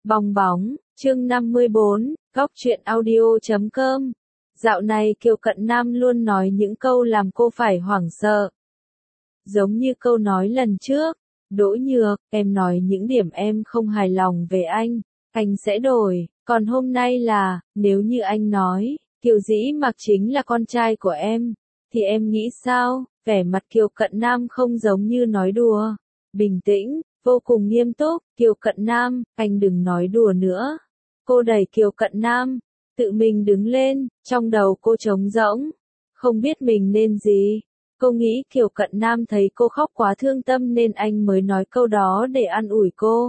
Bong bóng, chương 54, góc truyện audio.com. Dạo này Kiều Cận Nam luôn nói những câu làm cô phải hoảng sợ. Giống như câu nói lần trước, Đỗ Nhược, em nói những điểm em không hài lòng về anh sẽ đổi, còn hôm nay là, nếu như anh nói, Kiều Dĩ Mặc chính là con trai của em, thì em nghĩ sao? Vẻ mặt Kiều Cận Nam không giống như nói đùa, bình tĩnh, vô cùng nghiêm túc. Kiều Cận Nam, anh đừng nói đùa nữa. Cô đẩy Kiều Cận Nam, tự mình đứng lên, trong đầu cô trống rỗng, không biết mình nên gì. Cô nghĩ Kiều Cận Nam thấy cô khóc quá thương tâm nên anh mới nói câu đó để an ủi cô.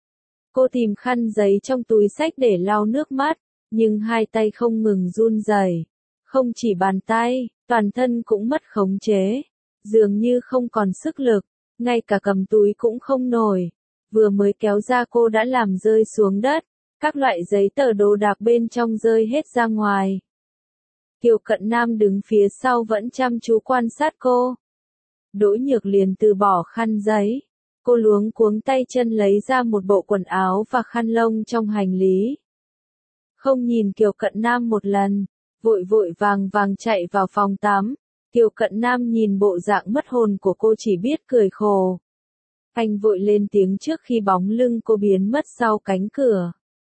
Cô tìm khăn giấy trong túi xách để lau nước mắt, nhưng hai tay không ngừng run rẩy. Không chỉ bàn tay, toàn thân cũng mất khống chế, dường như không còn sức lực, ngay cả cầm túi cũng không nổi. Vừa mới kéo ra cô đã làm rơi xuống đất, các loại giấy tờ đồ đạc bên trong rơi hết ra ngoài. Kiều Cận Nam đứng phía sau vẫn chăm chú quan sát cô. Đỗ Nhược liền từ bỏ khăn giấy. Cô luống cuống tay chân lấy ra một bộ quần áo và khăn lông trong hành lý. Không nhìn Kiều Cận Nam một lần, vội vội vàng vàng chạy vào phòng tắm. Kiều Cận Nam nhìn bộ dạng mất hồn của cô chỉ biết cười khổ. Anh vội lên tiếng trước khi bóng lưng cô biến mất sau cánh cửa.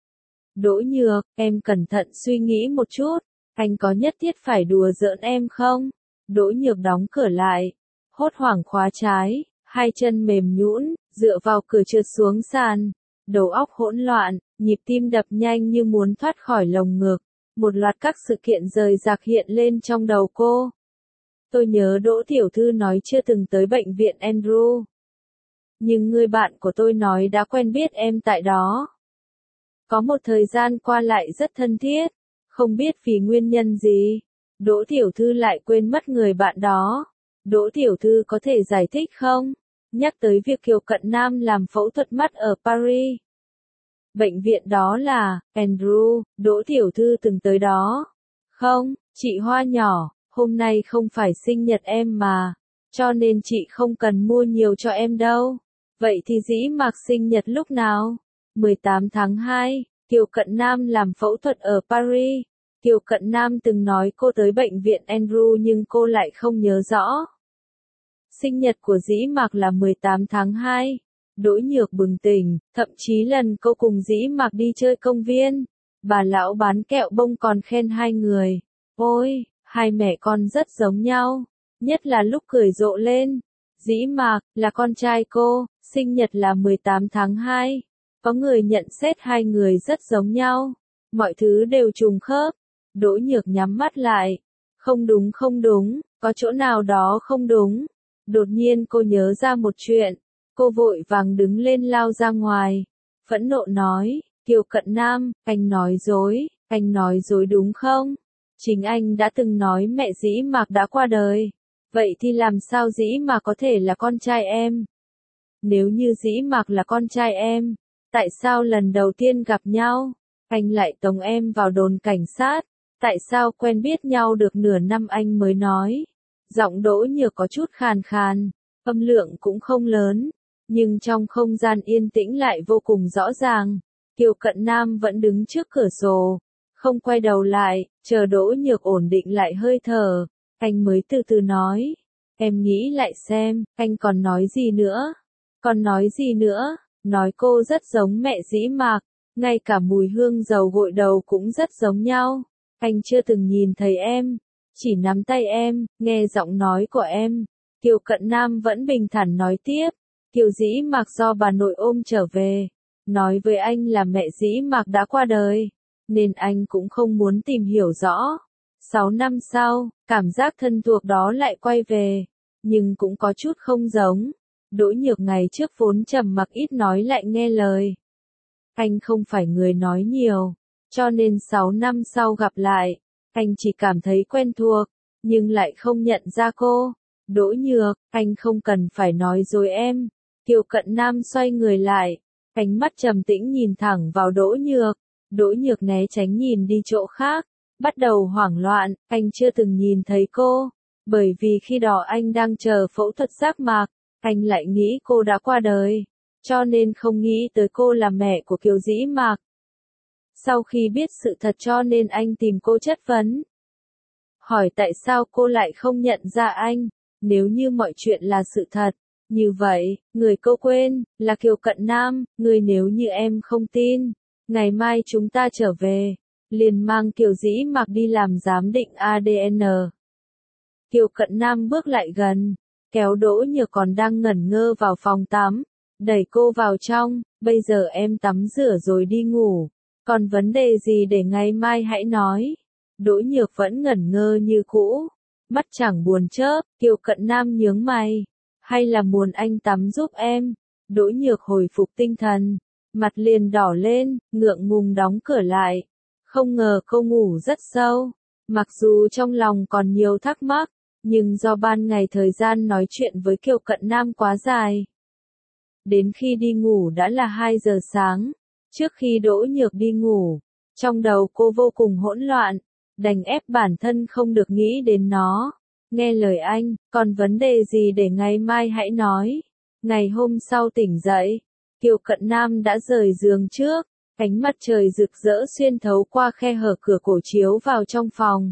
Đỗ Nhược, em cẩn thận suy nghĩ một chút, anh có nhất thiết phải đùa giỡn em không? Đỗ Nhược đóng cửa lại, hốt hoảng khóa trái, hai chân mềm nhũn, dựa vào cửa trượt xuống sàn, đầu óc hỗn loạn, nhịp tim đập nhanh như muốn thoát khỏi lồng ngực. Một loạt các sự kiện rời rạc hiện lên trong đầu cô. Tôi nhớ Đỗ tiểu thư nói chưa từng tới bệnh viện Andrew. Nhưng người bạn của tôi nói đã quen biết em tại đó. Có một thời gian qua lại rất thân thiết, không biết vì nguyên nhân gì, Đỗ tiểu thư lại quên mất người bạn đó. Đỗ tiểu thư có thể giải thích không? Nhắc tới việc Kiều Cận Nam làm phẫu thuật mắt ở Paris. Bệnh viện đó là, Andrew, Đỗ tiểu thư từng tới đó. Không, chị Hoa nhỏ, hôm nay không phải sinh nhật em mà, cho nên chị không cần mua nhiều cho em đâu. Vậy thì Dĩ Mặc sinh nhật lúc nào? 18 tháng 2, Kiều Cận Nam làm phẫu thuật ở Paris. Kiều Cận Nam từng nói cô tới bệnh viện Andrew nhưng cô lại không nhớ rõ. Sinh nhật của Dĩ Mặc là 18 tháng 2. Đỗ Nhược bừng tỉnh, thậm chí lần cô cùng Dĩ Mặc đi chơi công viên, bà lão bán kẹo bông còn khen hai người. Ôi, hai mẹ con rất giống nhau, nhất là lúc cười rộ lên. Dĩ Mặc là con trai cô, sinh nhật là 18 tháng 2. Có người nhận xét hai người rất giống nhau, mọi thứ đều trùng khớp. Đỗ Nhược nhắm mắt lại. Không đúng, có chỗ nào đó không đúng. Đột nhiên cô nhớ ra một chuyện. Cô vội vàng đứng lên lao ra ngoài. Phẫn nộ nói, Kiều Cận Nam, anh nói dối đúng không? Chính anh đã từng nói mẹ Dĩ Mặc đã qua đời. Vậy thì làm sao Dĩ Mặc có thể là con trai em? Nếu như Dĩ Mặc là con trai em, tại sao lần đầu tiên gặp nhau, anh lại tống em vào đồn cảnh sát? Tại sao quen biết nhau được nửa năm anh mới nói? Giọng Đỗ Nhược có chút khàn khàn, âm lượng cũng không lớn, nhưng trong không gian yên tĩnh lại vô cùng rõ ràng. Kiều Cận Nam vẫn đứng trước cửa sổ, không quay đầu lại, chờ Đỗ Nhược ổn định lại hơi thở, anh mới từ từ nói, em nghĩ lại xem, anh còn nói gì nữa? Nói cô rất giống mẹ Dĩ Mặc, ngay cả mùi hương dầu gội đầu cũng rất giống nhau. Anh chưa từng nhìn thấy em, chỉ nắm tay em, nghe giọng nói của em. Kiều Cận Nam vẫn bình thản nói tiếp, Kiều Dĩ Mặc do bà nội ôm trở về, nói với anh là mẹ Dĩ Mặc đã qua đời, nên anh cũng không muốn tìm hiểu rõ. 6 năm sau, cảm giác thân thuộc đó lại quay về, nhưng cũng có chút không giống. Đỗ Nhược ngày trước vốn trầm mặc ít nói lại nghe lời. Anh không phải người nói nhiều, cho nên 6 năm sau gặp lại, anh chỉ cảm thấy quen thuộc, nhưng lại không nhận ra cô. Đỗ Nhược, anh không cần phải nói dối em. Kiều Cận Nam xoay người lại, ánh mắt trầm tĩnh nhìn thẳng vào Đỗ Nhược. Đỗ Nhược né tránh nhìn đi chỗ khác, bắt đầu hoảng loạn, anh chưa từng nhìn thấy cô, bởi vì khi đó anh đang chờ phẫu thuật giác mạc, anh lại nghĩ cô đã qua đời. cho nên không nghĩ tới cô là mẹ của Kiều Dĩ Mạc. Sau khi biết sự thật cho nên anh tìm cô chất vấn. Hỏi tại sao cô lại không nhận ra anh, nếu như mọi chuyện là sự thật. Như vậy, người cô quên, là Kiều Cận Nam, người nếu như em không tin, ngày mai chúng ta trở về, liền mang Kiều Dĩ Mạc đi làm giám định ADN. Kiều Cận Nam bước lại gần, kéo Đỗ Nhược còn đang ngẩn ngơ vào phòng tắm, đẩy cô vào trong, bây giờ em tắm rửa rồi đi ngủ, còn vấn đề gì để ngày mai hãy nói. Đỗ Nhược vẫn ngẩn ngơ như cũ, mắt chẳng buồn chớp, Kiều Cận Nam nhướng mày, hay là muốn anh tắm giúp em. Đỗ Nhược hồi phục tinh thần, mặt liền đỏ lên, ngượng ngùng đóng cửa lại. Không ngờ cô ngủ rất sâu, mặc dù trong lòng còn nhiều thắc mắc, nhưng do ban ngày thời gian nói chuyện với Kiều Cận Nam quá dài. Đến khi đi ngủ đã là 2 giờ sáng, trước khi Đỗ Nhược đi ngủ, trong đầu cô vô cùng hỗn loạn, đành ép bản thân không được nghĩ đến nó. Nghe lời anh, còn vấn đề gì để ngày mai hãy nói. Ngày hôm sau tỉnh dậy, Kiều Cận Nam đã rời giường trước, ánh mặt trời rực rỡ xuyên thấu qua khe hở cửa cổ chiếu vào trong phòng.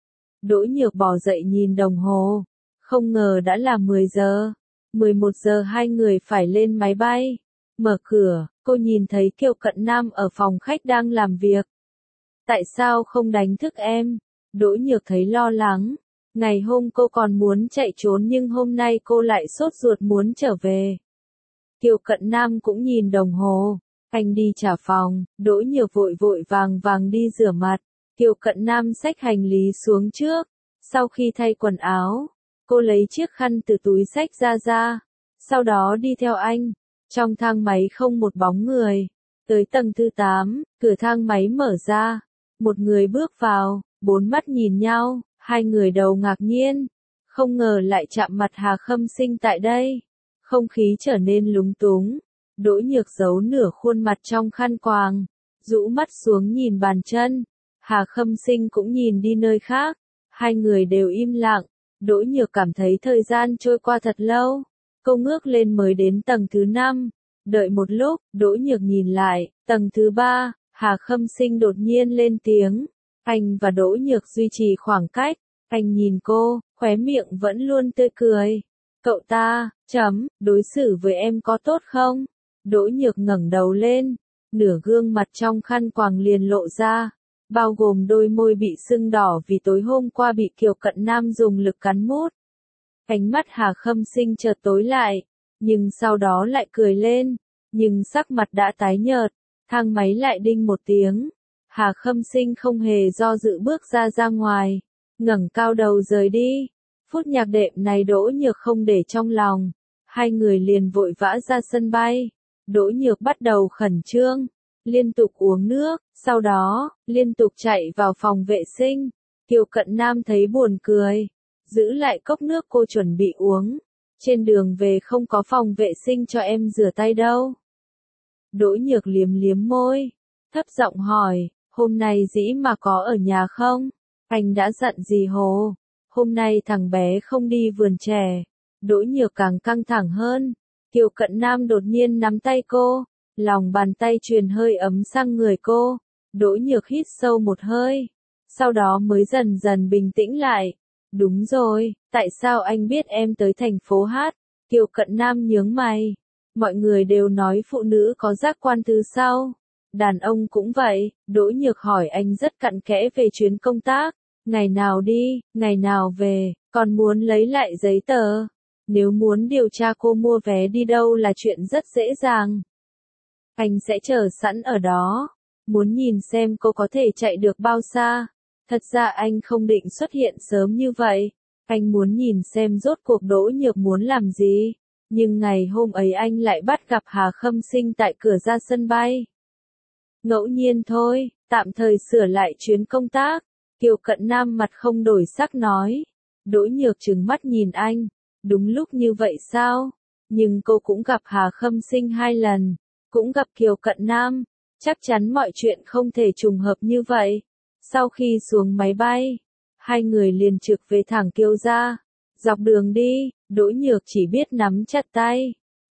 Đỗ Nhược bò dậy nhìn đồng hồ, không ngờ đã là 10 giờ, 11 giờ hai người phải lên máy bay. Mở cửa, cô nhìn thấy Kiều Cận Nam ở phòng khách đang làm việc. Tại sao không đánh thức em? Đỗ Nhược thấy lo lắng. Ngày hôm cô còn muốn chạy trốn nhưng hôm nay cô lại sốt ruột muốn trở về. Kiều Cận Nam cũng nhìn đồng hồ, anh đi trả phòng, Đỗ Nhược vội vội vàng vàng đi rửa mặt. Kiều Cận Nam xách hành lý xuống trước, sau khi thay quần áo, cô lấy chiếc khăn từ túi xách ra, sau đó đi theo anh. Trong thang máy không một bóng người, tới tầng thứ 8, cửa thang máy mở ra, một người bước vào, bốn mắt nhìn nhau. Hai người đầu ngạc nhiên, không ngờ lại chạm mặt Hà Khâm Sinh tại đây. Không khí trở nên lúng túng, Đỗ Nhược giấu nửa khuôn mặt trong khăn quàng, rũ mắt xuống nhìn bàn chân. Hà Khâm Sinh cũng nhìn đi nơi khác, hai người đều im lặng. Đỗ Nhược cảm thấy thời gian trôi qua thật lâu, cô ngước lên mới đến tầng thứ 5, đợi một lúc, Đỗ Nhược nhìn lại, tầng thứ 3, Hà Khâm Sinh đột nhiên lên tiếng. Anh và Đỗ Nhược duy trì khoảng cách, anh nhìn cô, khóe miệng vẫn luôn tươi cười. Cậu ta, đối xử với em có tốt không? Đỗ Nhược ngẩng đầu lên, nửa gương mặt trong khăn quàng liền lộ ra, bao gồm đôi môi bị sưng đỏ vì tối hôm qua bị Kiều Cận Nam dùng lực cắn mút. Ánh mắt Hà Khâm Sinh chợt tối lại, nhưng sau đó lại cười lên, nhưng sắc mặt đã tái nhợt, thang máy lại đinh một tiếng. Hà Khâm Sinh không hề do dự bước ra ngoài, ngẩng cao đầu rời đi. Phút nhạc đệm này Đỗ Nhược không để trong lòng, hai người liền vội vã ra sân bay. Đỗ Nhược bắt đầu khẩn trương, liên tục uống nước, sau đó, liên tục chạy vào phòng vệ sinh. Kiều Cận Nam thấy buồn cười, giữ lại cốc nước cô chuẩn bị uống. Trên đường về không có phòng vệ sinh cho em rửa tay đâu. Đỗ Nhược liếm liếm môi, thấp giọng hỏi, hôm nay Dĩ mà có ở nhà không? Anh đã dặn gì Hồ? Hôm nay thằng bé không đi vườn trẻ. Đỗ Nhược càng căng thẳng hơn. Kiều Cận Nam đột nhiên nắm tay cô, lòng bàn tay truyền hơi ấm sang người cô. Đỗ Nhược hít sâu một hơi, sau đó mới dần dần bình tĩnh lại. Đúng rồi, tại sao anh biết em tới thành phố Hát? Kiều Cận Nam nhướng mày. Mọi người đều nói phụ nữ có giác quan thứ sau. Đàn ông cũng vậy. Đỗ Nhược hỏi anh rất cặn kẽ về chuyến công tác. Ngày nào đi, ngày nào về, còn muốn lấy lại giấy tờ. Nếu muốn điều tra cô mua vé đi đâu là chuyện rất dễ dàng. Anh sẽ chờ sẵn ở đó. Muốn nhìn xem cô có thể chạy được bao xa. Thật ra anh không định xuất hiện sớm như vậy. Anh muốn nhìn xem rốt cuộc Đỗ Nhược muốn làm gì. Nhưng ngày hôm ấy anh lại bắt gặp Hà Khâm Sinh tại cửa ra sân bay. Ngẫu nhiên thôi, tạm thời sửa lại chuyến công tác. Kiều Cận Nam mặt không đổi sắc nói. Đỗ Nhược trừng mắt nhìn anh. Đúng lúc như vậy sao? Nhưng cô cũng gặp Hà Khâm Sinh 2 lần. Cũng gặp Kiều Cận Nam. Chắc chắn mọi chuyện không thể trùng hợp như vậy. Sau khi xuống máy bay, hai người liền trực về thẳng Kiều gia. Dọc đường đi, Đỗ Nhược chỉ biết nắm chặt tay.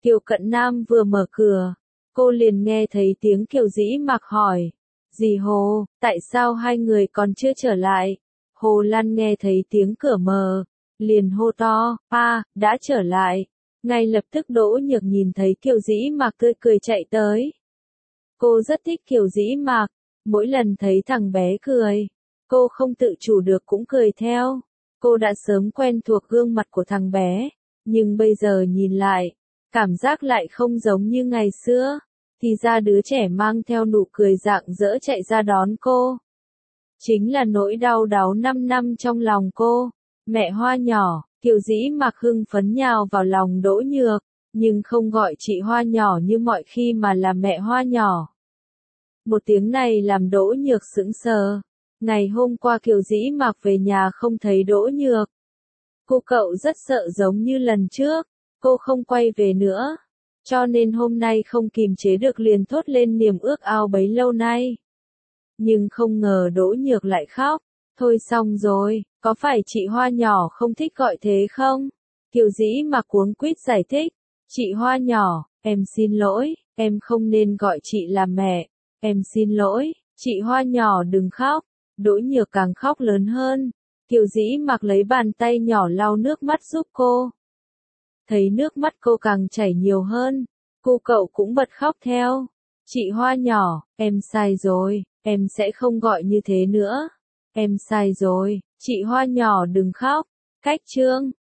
Kiều Cận Nam vừa mở cửa, cô liền nghe thấy tiếng Kiều Dĩ Mạc hỏi. Dì Hồ, tại sao hai người còn chưa trở lại? Hồ Lan nghe thấy tiếng cửa mở, liền hô to, đã trở lại. Ngay lập tức Đỗ Nhược nhìn thấy Kiều Dĩ Mạc tươi cười chạy tới. Cô rất thích Kiều Dĩ Mạc, mỗi lần thấy thằng bé cười, cô không tự chủ được cũng cười theo. Cô đã sớm quen thuộc gương mặt của thằng bé, nhưng bây giờ nhìn lại, cảm giác lại không giống như ngày xưa. Thì ra đứa trẻ mang theo nụ cười rạng rỡ chạy ra đón cô. Chính là nỗi đau đáu 5 năm trong lòng cô. Mẹ Hoa nhỏ, Kiều Dĩ Mạc hưng phấn nhào vào lòng Đỗ Nhược, nhưng không gọi chị Hoa nhỏ như mọi khi mà là mẹ Hoa nhỏ. Một tiếng này làm Đỗ Nhược sững sờ. Ngày hôm qua Kiều Dĩ Mạc về nhà không thấy Đỗ Nhược. Cô cậu rất sợ giống như lần trước, cô không quay về nữa. Cho nên hôm nay không kìm chế được liền thốt lên niềm ước ao bấy lâu nay. Nhưng không ngờ Đỗ Nhược lại khóc. Thôi xong rồi, có phải chị Hoa nhỏ không thích gọi thế không? Kiều Dĩ Mạc cuống quýt giải thích. Chị Hoa nhỏ, em xin lỗi, em không nên gọi chị là mẹ. Em xin lỗi, chị Hoa nhỏ đừng khóc. Đỗ Nhược càng khóc lớn hơn. Kiều Dĩ Mạc lấy bàn tay nhỏ lau nước mắt giúp cô. Thấy nước mắt cô càng chảy nhiều hơn, cô cậu cũng bật khóc theo. Chị Hoa nhỏ, em sai rồi, em sẽ không gọi như thế nữa. Em sai rồi, chị Hoa nhỏ đừng khóc. Cách chương